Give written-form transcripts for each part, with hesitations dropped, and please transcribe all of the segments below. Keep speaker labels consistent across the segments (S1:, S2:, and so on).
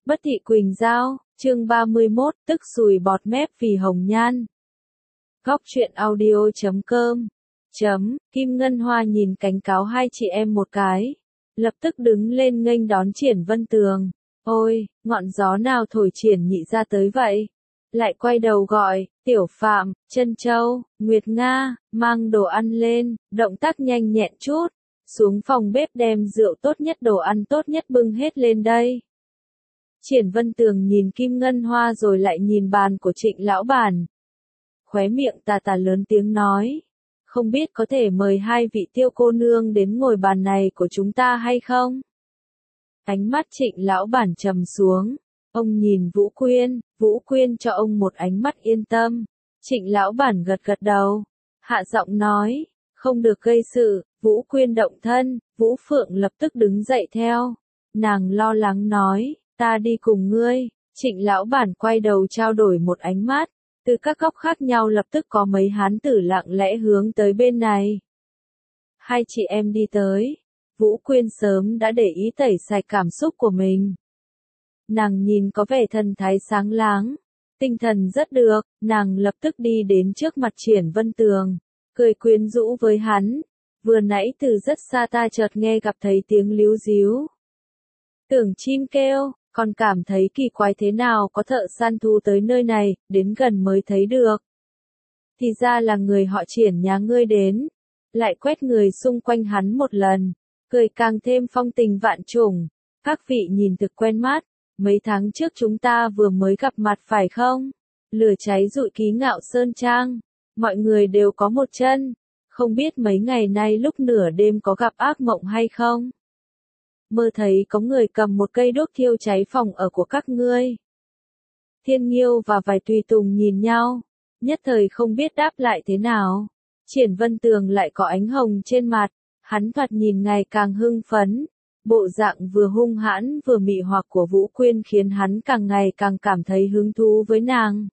S1: Bất thị Quỳnh Giao, chương 31, tức sùi bọt mép vì hồng nhan. Góc truyện audio.com. Kim Ngân Hoa nhìn cảnh cáo hai chị em một cái, lập tức đứng lên nghênh đón Triển Vân Tường. Ôi, ngọn gió nào thổi Triển nhị ra tới vậy? Lại quay đầu gọi, Tiểu Phạm, Trân Châu, Nguyệt Nga, mang đồ ăn lên, động tác nhanh nhẹn chút, xuống phòng bếp đem rượu tốt nhất đồ ăn tốt nhất bưng hết lên đây. Triển Vân Tường nhìn Kim Ngân Hoa rồi lại nhìn bàn của Trịnh lão bản. Khóe miệng tà tà lớn tiếng nói, không biết có thể mời hai vị Tiêu cô nương đến ngồi bàn này của chúng ta hay không? Ánh mắt Trịnh lão bản trầm xuống, ông nhìn Vũ Quyên cho ông một ánh mắt yên tâm. Trịnh lão bản gật gật đầu, hạ giọng nói, không được gây sự. Vũ Quyên động thân, Vũ Phượng lập tức đứng dậy theo. Nàng lo lắng nói, ta đi cùng ngươi. Trịnh lão bản quay đầu trao đổi một ánh mắt, từ các góc khác nhau lập tức có mấy hán tử lặng lẽ hướng tới bên này. Hai chị em đi tới, Vũ Quyên sớm đã để ý tẩy sạch cảm xúc của mình. Nàng nhìn có vẻ thần thái sáng láng, tinh thần rất được, nàng lập tức đi đến trước mặt Triển Vân Tường, cười quyến rũ với hắn. Vừa nãy từ rất xa ta chợt nghe gặp thấy tiếng líu ríu. Tưởng chim kêu, còn cảm thấy kỳ quái thế nào có thợ săn thú tới nơi này, đến gần mới thấy được. Thì ra là người họ Triển nhà ngươi đến, lại quét người xung quanh hắn một lần, cười càng thêm phong tình vạn trùng. Các vị nhìn thực quen mắt, mấy tháng trước chúng ta vừa mới gặp mặt phải không? Lửa cháy rụi Ký Ngạo Sơn Trang, mọi người đều có một chân. Không biết mấy ngày nay lúc nửa đêm có gặp ác mộng hay không? Mơ thấy có người cầm một cây đuốc thiêu cháy phòng ở của các ngươi. Thiên Nghiêu và vài tùy tùng nhìn nhau, nhất thời không biết đáp lại thế nào. Triển Vân Tường lại có ánh hồng trên mặt, hắn thoạt nhìn ngày càng hưng phấn. Bộ dạng vừa hung hãn vừa mị hoặc của Vũ Quyên khiến hắn càng ngày càng cảm thấy hứng thú với nàng.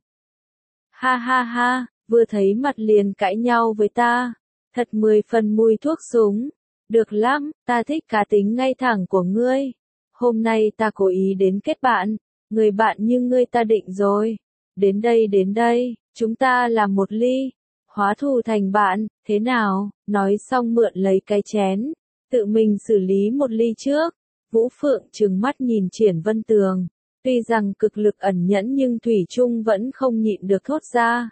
S1: Ha ha ha, vừa thấy mặt liền cãi nhau với ta. Thật 10 phần mùi thuốc súng. Được lắm, ta thích cá tính ngay thẳng của ngươi. Hôm nay ta cố ý đến kết bạn, người bạn như ngươi ta định rồi. Đến đây, chúng ta làm một ly. Hóa thù thành bạn, thế nào? Nói xong mượn lấy cái chén, tự mình xử lý một ly trước. Vũ Phượng trừng mắt nhìn Triển Vân Tường, tuy rằng cực lực ẩn nhẫn nhưng thủy chung vẫn không nhịn được thốt ra.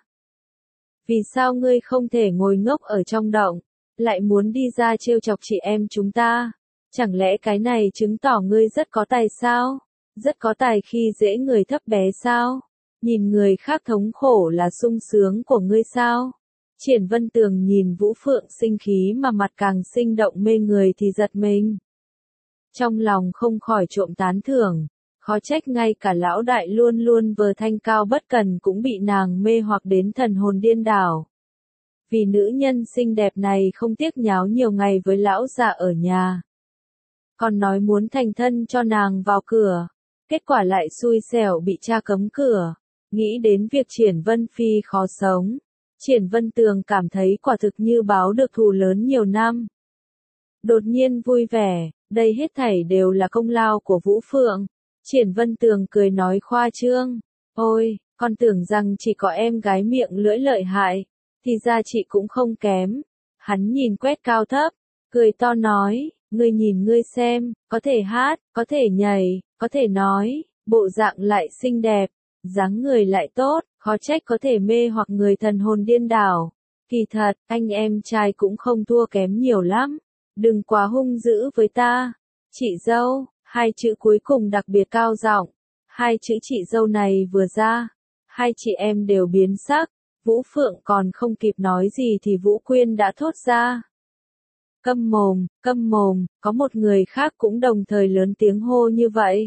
S1: Vì sao ngươi không thể ngồi ngốc ở trong động, lại muốn đi ra trêu chọc chị em chúng ta? Chẳng lẽ cái này chứng tỏ ngươi rất có tài sao? Rất có tài khi dễ người thấp bé sao? Nhìn người khác thống khổ là sung sướng của ngươi sao? Triển Vân Tường nhìn Vũ Phượng sinh khí mà mặt càng sinh động mê người thì giật mình. Trong lòng không khỏi trộm tán thưởng. Khó trách ngay cả lão đại luôn luôn vờ thanh cao bất cần cũng bị nàng mê hoặc đến thần hồn điên đảo. Vì nữ nhân xinh đẹp này không tiếc nháo nhiều ngày với lão già ở nhà. Còn nói muốn thành thân cho nàng vào cửa. Kết quả lại xui xẻo bị cha cấm cửa. Nghĩ đến việc Triển Vân Phi khó sống. Triển Vân Tường cảm thấy quả thực như báo được thù lớn nhiều năm. Đột nhiên vui vẻ, đây hết thảy đều là công lao của Vũ Phượng. Triển Vân Tường cười nói khoa trương, ôi, con tưởng rằng chỉ có em gái miệng lưỡi lợi hại, thì ra chị cũng không kém. Hắn nhìn quét cao thấp, cười to nói, ngươi nhìn ngươi xem, có thể hát, có thể nhảy, có thể nói, bộ dạng lại xinh đẹp, dáng người lại tốt, khó trách có thể mê hoặc người thần hồn điên đảo. Kỳ thật, anh em trai cũng không thua kém nhiều lắm, đừng quá hung dữ với ta. Chị dâu. Hai chữ cuối cùng đặc biệt cao giọng. Hai chữ chị dâu này vừa ra, hai chị em đều biến sắc. Vũ Phượng còn không kịp nói gì thì Vũ Quyên đã thốt ra. Câm mồm, có một người khác cũng đồng thời lớn tiếng hô như vậy.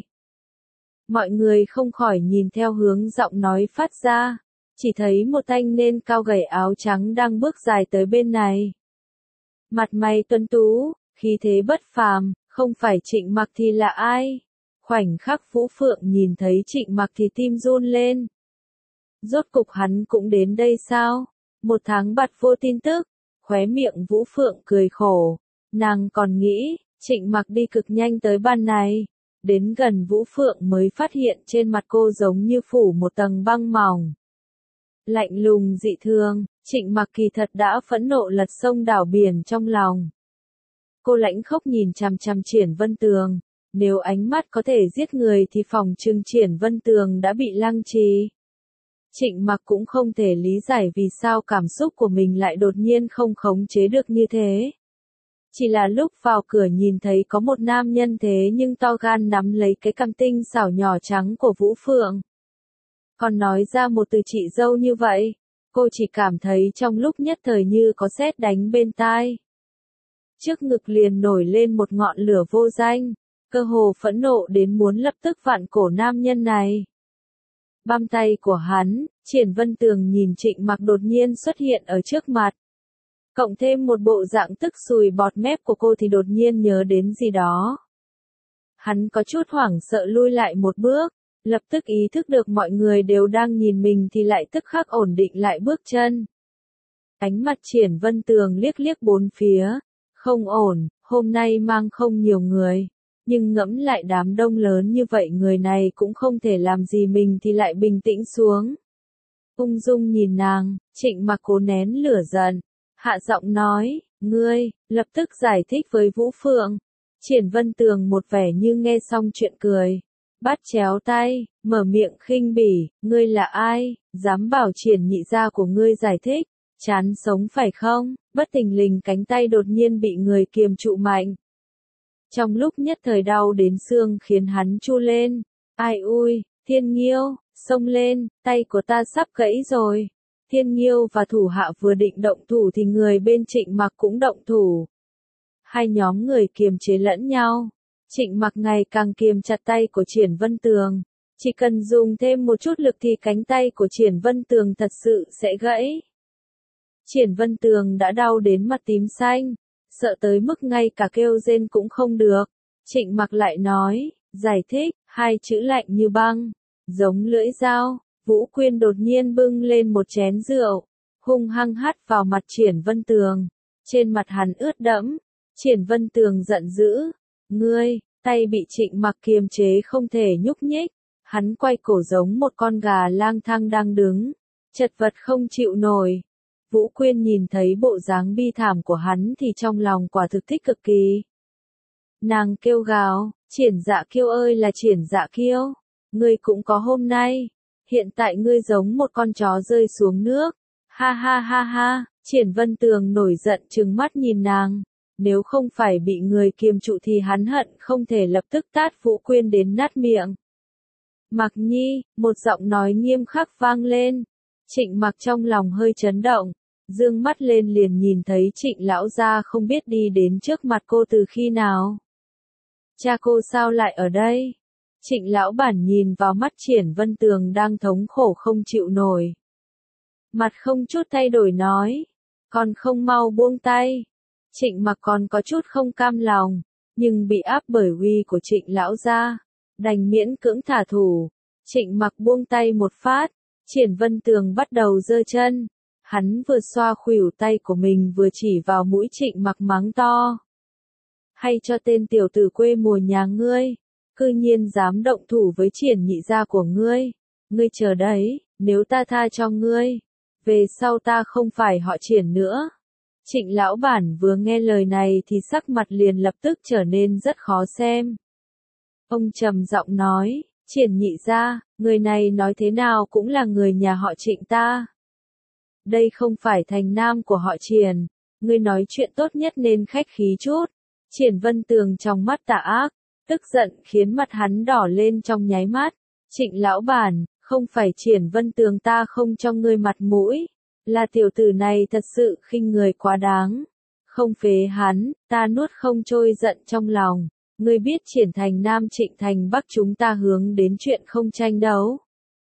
S1: Mọi người không khỏi nhìn theo hướng giọng nói phát ra, chỉ thấy một thanh niên cao gầy áo trắng đang bước dài tới bên này. Mặt mày tuấn tú, khí thế bất phàm. Không phải Trịnh Mặc thì là ai? Khoảnh khắc Vũ Phượng nhìn thấy Trịnh Mặc thì tim run lên. Rốt cục hắn cũng đến đây sao? Một tháng bặt vô tin tức. Khóe miệng Vũ Phượng cười khổ. Nàng còn nghĩ, Trịnh Mặc đi cực nhanh tới ban này. Đến gần Vũ Phượng mới phát hiện trên mặt cô giống như phủ một tầng băng mỏng. Lạnh lùng dị thường, Trịnh Mặc kỳ thật đã phẫn nộ lật sông đảo biển trong lòng. Cô lãnh khốc nhìn chằm chằm Triển Vân Tường, nếu ánh mắt có thể giết người thì phòng trừng Triển Vân Tường đã bị lăng trì. Trịnh Mặc cũng không thể lý giải vì sao cảm xúc của mình lại đột nhiên không khống chế được như thế. Chỉ là lúc vào cửa nhìn thấy có một nam nhân thế nhưng to gan nắm lấy cái cằm tinh xảo nhỏ trắng của Vũ Phượng. Còn nói ra một từ chị dâu như vậy, cô chỉ cảm thấy trong lúc nhất thời như có sét đánh bên tai. Trước ngực liền nổi lên một ngọn lửa vô danh, cơ hồ phẫn nộ đến muốn lập tức vặn cổ nam nhân này. Băm tay của hắn, Triển Vân Tường nhìn Trịnh Mặc đột nhiên xuất hiện ở trước mặt. Cộng thêm một bộ dạng tức sùi bọt mép của cô thì đột nhiên nhớ đến gì đó. Hắn có chút hoảng sợ lui lại một bước, lập tức ý thức được mọi người đều đang nhìn mình thì lại tức khắc ổn định lại bước chân. Ánh mặt Triển Vân Tường liếc liếc bốn phía, không ổn, hôm nay mang không nhiều người, nhưng ngẫm lại đám đông lớn như vậy người này cũng không thể làm gì mình thì lại bình tĩnh xuống. Ung dung nhìn nàng, Trịnh Mặc cố nén lửa giận, hạ giọng nói, ngươi, lập tức giải thích với Vũ Phượng. Triển Vân Tường một vẻ như nghe xong chuyện cười, bắt chéo tay, mở miệng khinh bỉ, ngươi là ai, dám bảo Triển nhị gia của ngươi giải thích, chán sống phải không? Bất thình lình cánh tay đột nhiên bị người kiềm trụ mạnh. Trong lúc nhất thời đau đến xương khiến hắn chu lên, ai ui, Thiên Nghiêu, xông lên, tay của ta sắp gãy rồi. Thiên Nghiêu và thủ hạ vừa định động thủ thì người bên Trịnh Mặc cũng động thủ. Hai nhóm người kiềm chế lẫn nhau. Trịnh Mặc ngày càng kiềm chặt tay của Triển Vân Tường. Chỉ cần dùng thêm một chút lực thì cánh tay của Triển Vân Tường thật sự sẽ gãy. Triển Vân Tường đã đau đến mặt tím xanh, sợ tới mức ngay cả kêu rên cũng không được. Trịnh Mặc lại nói, giải thích, hai chữ lạnh như băng, giống lưỡi dao. Vũ Quyên đột nhiên bưng lên một chén rượu, hung hăng hắt vào mặt Triển Vân Tường. Trên mặt hắn ướt đẫm, Triển Vân Tường giận dữ, ngươi, tay bị Trịnh Mặc kiềm chế không thể nhúc nhích. Hắn quay cổ giống một con gà lang thang đang đứng, chật vật không chịu nổi. Vũ Quyên nhìn thấy bộ dáng bi thảm của hắn thì trong lòng quả thực thích cực kỳ. Nàng kêu gào, Triển Dạ Kiêu ơi là Triển Dạ Kiêu, ngươi cũng có hôm nay. Hiện tại ngươi giống một con chó rơi xuống nước. Ha ha ha ha, Triển Vân Tường nổi giận trừng mắt nhìn nàng. Nếu không phải bị người kiềm trụ thì hắn hận không thể lập tức tát Vũ Quyên đến nát miệng. Mặc Nhi, một giọng nói nghiêm khắc vang lên. Trịnh Mặc trong lòng hơi chấn động, dương mắt lên liền nhìn thấy Trịnh lão gia không biết đi đến trước mặt cô từ khi nào. Cha cô sao lại ở đây? Trịnh lão bản nhìn vào mắt Triển Vân Tường đang thống khổ không chịu nổi. Mặt không chút thay đổi nói, còn không mau buông tay. Trịnh Mặc còn có chút không cam lòng, nhưng bị áp bởi uy của Trịnh lão gia, đành miễn cưỡng thả thủ. Trịnh Mặc buông tay một phát, Triển Vân Tường bắt đầu giơ chân. Hắn vừa xoa khuỷu tay của mình vừa chỉ vào mũi Trịnh Mặc mắng to. Hay cho tên tiểu tử quê mùa nhà ngươi, cư nhiên dám động thủ với Triển nhị gia của ngươi. Ngươi chờ đấy, nếu ta tha cho ngươi, về sau ta không phải họ Triển nữa. Trịnh lão bản vừa nghe lời này thì sắc mặt liền lập tức trở nên rất khó xem. Ông trầm giọng nói, Triển nhị gia, người này nói thế nào cũng là người nhà họ Trịnh ta. Đây không phải thành nam của họ Triển, ngươi nói chuyện tốt nhất nên khách khí chút. Triển Vân Tường trong mắt tà ác, tức giận khiến mặt hắn đỏ lên trong nháy mắt. Trịnh lão bản, không phải Triển Vân Tường ta không cho ngươi mặt mũi, là tiểu tử này thật sự khinh người quá đáng. Không phế hắn, ta nuốt không trôi giận trong lòng. Ngươi biết Triển thành Nam Trịnh thành Bắc chúng ta hướng đến chuyện không tranh đấu.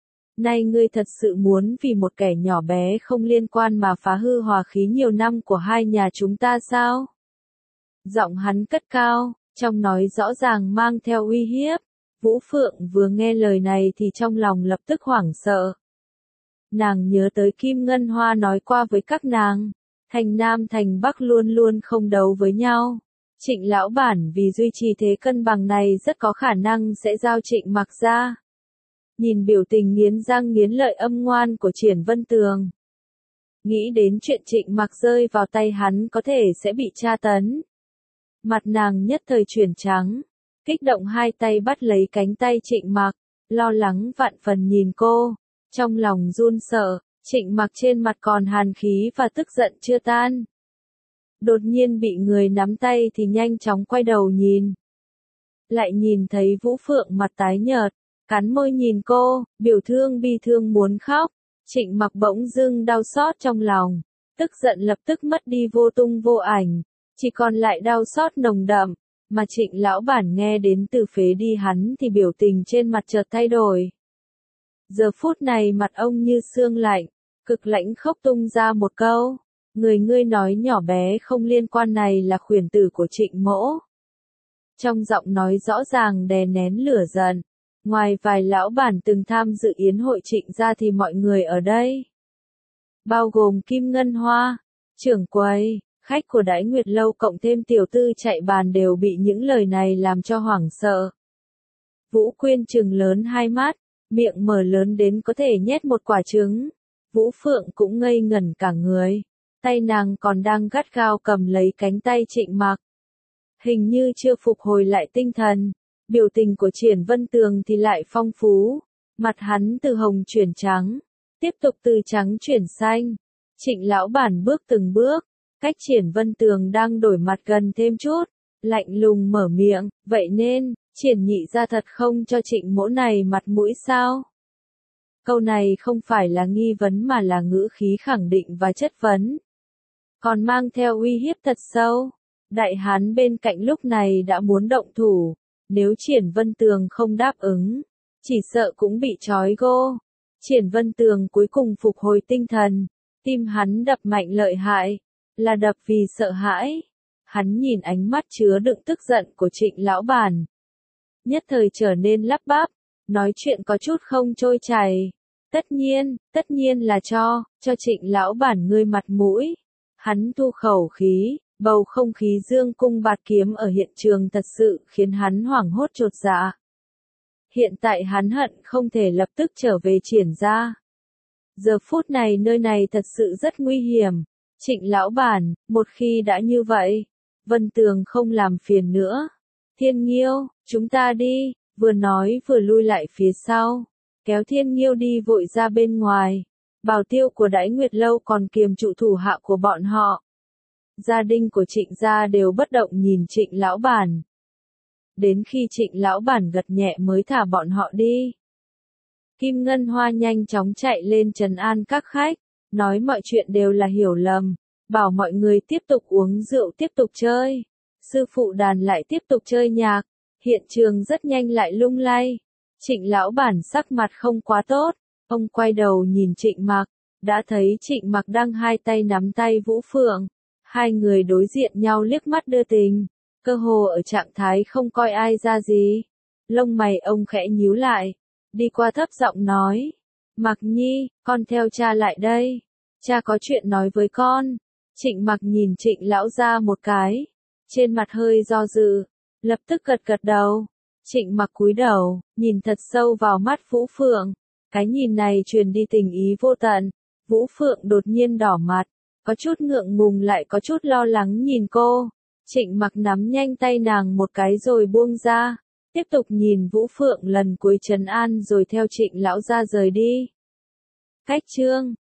S1: Nay ngươi thật sự muốn vì một kẻ nhỏ bé không liên quan mà phá hư hòa khí nhiều năm của hai nhà chúng ta sao? Giọng hắn cất cao, trong nói rõ ràng mang theo uy hiếp. Vũ Phượng vừa nghe lời này thì trong lòng lập tức hoảng sợ. Nàng nhớ tới Kim Ngân Hoa nói qua với các nàng, thành Nam thành Bắc luôn luôn không đấu với nhau. Trịnh lão bản vì duy trì thế cân bằng này rất có khả năng sẽ giao Trịnh Mặc ra. Nhìn biểu tình nghiến răng nghiến lợi âm ngoan của Triển Vân Tường. Nghĩ đến chuyện Trịnh Mặc rơi vào tay hắn có thể sẽ bị tra tấn. Mặt nàng nhất thời chuyển trắng, kích động hai tay bắt lấy cánh tay Trịnh Mặc, lo lắng vạn phần nhìn cô, trong lòng run sợ, Trịnh Mặc trên mặt còn hàn khí và tức giận chưa tan. Đột nhiên bị người nắm tay thì nhanh chóng quay đầu nhìn. Lại nhìn thấy Vũ Phượng mặt tái nhợt, cắn môi nhìn cô, biểu thương bi thương muốn khóc. Trịnh Mặc bỗng dưng đau xót trong lòng, tức giận lập tức mất đi vô tung vô ảnh, chỉ còn lại đau xót nồng đậm, mà Trịnh lão bản nghe đến từ phế đi hắn thì biểu tình trên mặt chợt thay đổi. Giờ phút này mặt ông như xương lạnh, cực lãnh khóc tung ra một câu, người ngươi nói nhỏ bé không liên quan này là khuyển tử của Trịnh mỗ. Trong giọng nói rõ ràng đè nén lửa giận. Ngoài vài lão bản từng tham dự yến hội Trịnh gia thì mọi người ở đây, bao gồm Kim Ngân Hoa, trưởng quầy, khách của Đãi Nguyệt lâu cộng thêm tiểu tư chạy bàn đều bị những lời này làm cho hoảng sợ. Vũ Quyên trừng lớn hai mắt, miệng mở lớn đến có thể nhét một quả trứng. Vũ Phượng cũng ngây ngẩn cả người, tay nàng còn đang gắt gao cầm lấy cánh tay Trịnh Mặc. Hình như chưa phục hồi lại tinh thần. Biểu tình của Triển Vân Tường thì lại phong phú, mặt hắn từ hồng chuyển trắng, tiếp tục từ trắng chuyển xanh. Trịnh lão bản bước từng bước, cách Triển Vân Tường đang đổi mặt gần thêm chút, lạnh lùng mở miệng, vậy nên, Triển nhị ra thật không cho Trịnh mỗ này mặt mũi sao? Câu này không phải là nghi vấn mà là ngữ khí khẳng định và chất vấn. Còn mang theo uy hiếp thật sâu, đại hán bên cạnh lúc này đã muốn động thủ. Nếu Triển Vân Tường không đáp ứng, chỉ sợ cũng bị trói gô. Triển Vân Tường cuối cùng phục hồi tinh thần, tim hắn đập mạnh lợi hại, là đập vì sợ hãi. Hắn nhìn ánh mắt chứa đựng tức giận của Trịnh lão bản. Nhất thời trở nên lắp bắp, nói chuyện có chút không trôi chảy. Tất nhiên là cho Trịnh lão bản ngươi mặt mũi. Hắn thu khẩu khí. Bầu không khí dương cung bạt kiếm ở hiện trường thật sự khiến hắn hoảng hốt chột dạ. Hiện tại hắn hận không thể lập tức trở về Triển gia. Giờ phút này nơi này thật sự rất nguy hiểm. Trịnh lão bản, một khi đã như vậy, Vân Tường không làm phiền nữa. Thiên Nghiêu, chúng ta đi, vừa nói vừa lui lại phía sau, kéo Thiên Nghiêu đi vội ra bên ngoài. Bảo tiêu của Đãi Nguyệt lâu còn kiềm trụ thủ hạ của bọn họ. Gia đình của Trịnh gia đều bất động nhìn Trịnh lão bản. Đến khi Trịnh lão bản gật nhẹ mới thả bọn họ đi. Kim Ngân Hoa nhanh chóng chạy lên trấn an các khách, nói mọi chuyện đều là hiểu lầm, bảo mọi người tiếp tục uống rượu tiếp tục chơi. Sư phụ đàn lại tiếp tục chơi nhạc, hiện trường rất nhanh lại lung lay. Trịnh lão bản sắc mặt không quá tốt, ông quay đầu nhìn Trịnh Mặc, đã thấy Trịnh Mặc đang hai tay nắm tay Vũ Phượng. Hai người đối diện nhau liếc mắt đưa tình, cơ hồ ở trạng thái không coi ai ra gì. Lông mày ông khẽ nhíu lại, đi qua thấp giọng nói, Mặc Nhi, con theo cha lại đây, cha có chuyện nói với con. Trịnh Mặc nhìn Trịnh lão ra một cái, trên mặt hơi do dự, lập tức gật gật đầu. Trịnh Mặc cúi đầu, nhìn thật sâu vào mắt Vũ Phượng, cái nhìn này truyền đi tình ý vô tận. Vũ Phượng đột nhiên đỏ mặt, có chút ngượng ngùng lại có chút lo lắng nhìn cô. Trịnh Mặc nắm nhanh tay nàng một cái rồi buông ra, tiếp tục nhìn Vũ Phượng lần cuối trấn an rồi theo Trịnh lão ra rời đi. Cách chương